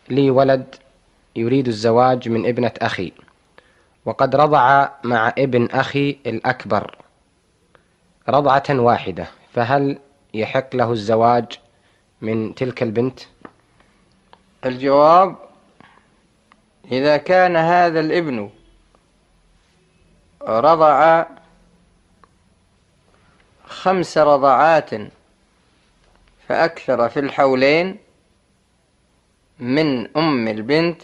لي ولد يريد الزواج من ابنة أخي، وقد رضع مع ابن أخي الأكبر رضعة واحدة، فهل يحق له الزواج من تلك البنت؟ الجواب: إذا كان هذا الابن رضع 5 رضعات فأكثر في الحولين من أم البنت،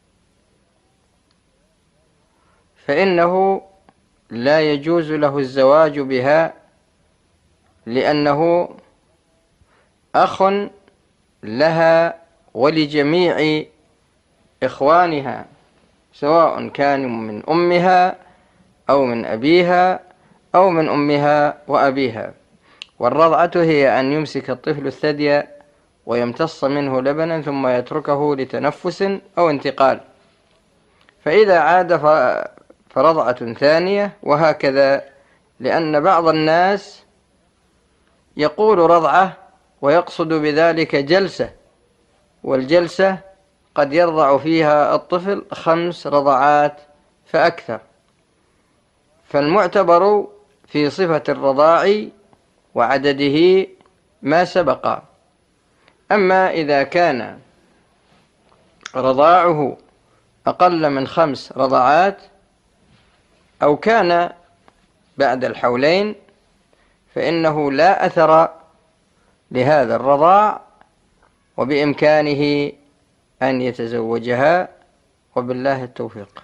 فإنه لا يجوز له الزواج بها، لأنه أخ لها ولجميع إخوانها، سواء كانوا من أمها أو من أبيها أو من أمها وأبيها. والرضعة هي أن يمسك الطفل الثدي ويمتص منه لبنا ثم يتركه لتنفس أو انتقال، فإذا عاد فرضعة ثانية، وهكذا، لأن بعض الناس يقول رضعة ويقصد بذلك جلسة، والجلسة قد يرضع فيها الطفل 5 رضعات فأكثر، فالمعتبر في صفة الرضاع وعدده ما سبق. أما إذا كان رضاعه أقل من 5 رضعات أو كان بعد الحولين، فإنه لا أثر لهذا الرضاع، وبإمكانه أن يتزوجها، وبالله التوفيق.